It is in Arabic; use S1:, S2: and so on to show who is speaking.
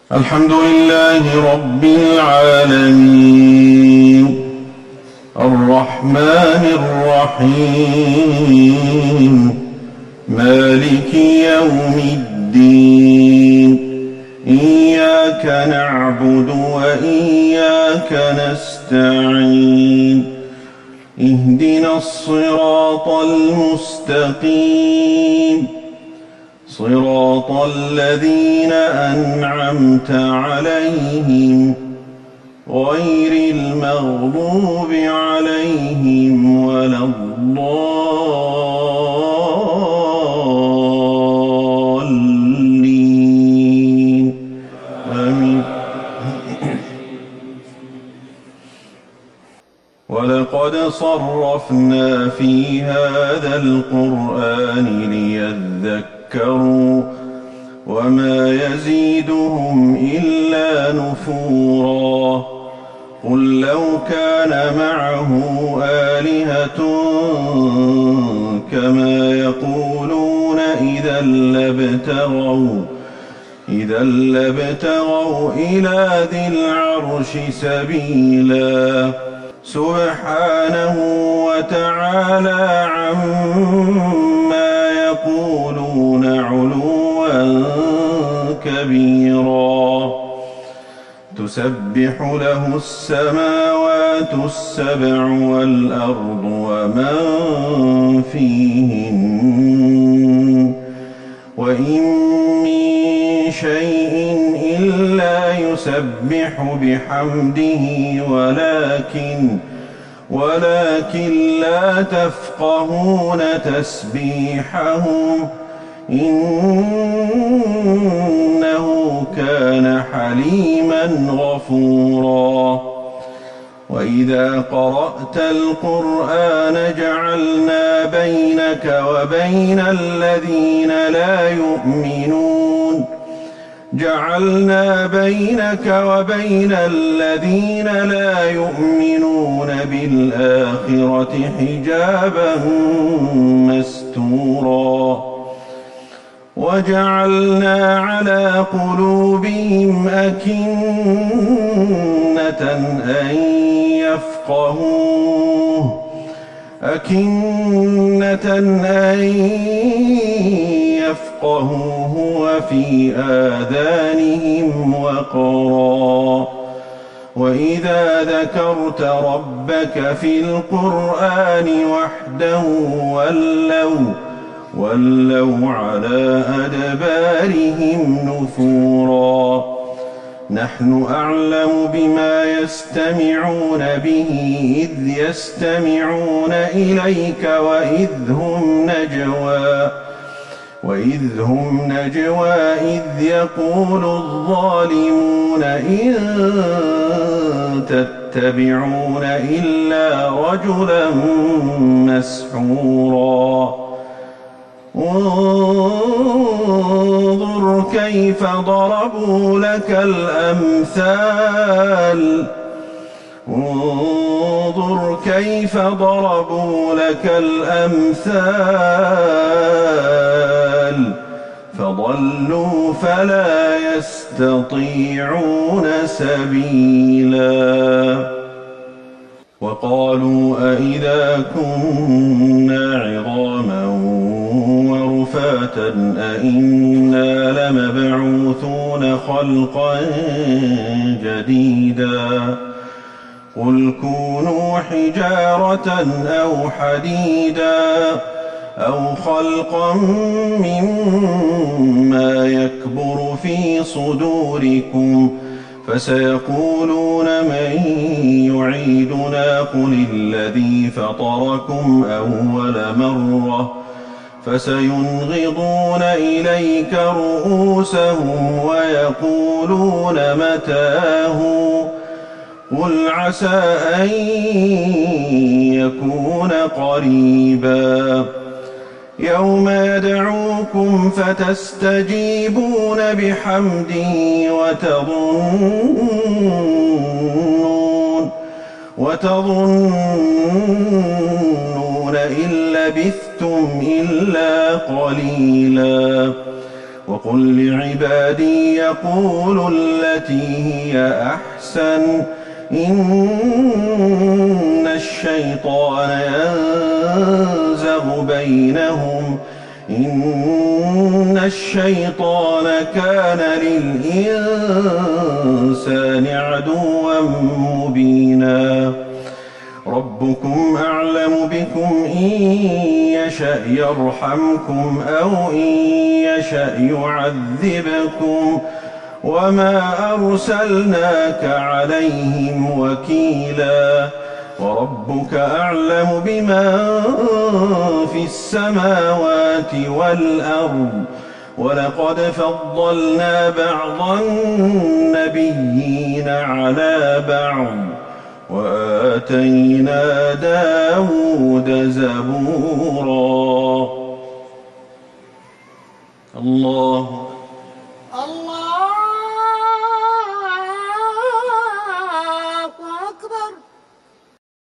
S1: الحمد لله رب العالمين الرحمن الرحيم مالك يوم الدين إياك نعبد وإياك نستعين اهدنا الصراط المستقيم صراط الذين أنعمت عليهم غير المغضوب عليهم ولا الضالين آمين. ولقد صرفنا في هذا القرآن ليذكروا وما يزيدهم إلا نفورا قل لو كان معه آلهة كما يقولون إذا لابتغوا إلى ذي العرش سبيلا سبحانه وتعالى عما يقولون علوا كبيرا تسبح له السماوات السبع والأرض ومن فيهن وإن من شيء إلا يسبح بحمده ولكن لا تفقهون تسبيحهم إنه كان حليما غفورا وإذا قرأت القرآن جعلنا بينك وبين الذين لا يؤمنون بالآخرة حجابا مستورا وجعلنا على قلوبهم أكنة أن يفقهوه وفي آذانهم وقرا وإذا ذكرت ربك في القرآن وحده ولوا على أدبارهم نفورا نحن أعلم بما يستمعون به إذ يستمعون إليك وإذ هم نجوى إذ يقول الظالمون إن تتبعون إلا رجلا مسحورا انظر كيف ضربوا لك الأمثال فضلوا فلا يستطيعون سبيلا وقالوا أإذا كنا عظاما ورفاتا أإنا لمبعوثون خلقا جديدا قل كونوا حجارة أو حديدا أو خلقا مما يكبر في صدوركم فسيقولون من يعيدنا قل الذي فطركم أول مرة فسينغضون إليك رؤوسهم ويقولون متاه قل عسى أن يكون قريبا يوم يدعوكم فتستجيبون بحمده وتظنون إن لبثتم إلا قليلا وقل لعبادي يقولوا التي هي أحسن إن الشيطان كان للإنسان عدوا مبينا ربكم أعلم بكم إن يشأ يرحمكم أو إن يشأ يعذبكم وما أرسلناك عليهم وكيلا وربك أعلم بمن في السماوات والأرض ولقد فضلنا بعض النبيين على بعض وآتينا داود زبورا. الله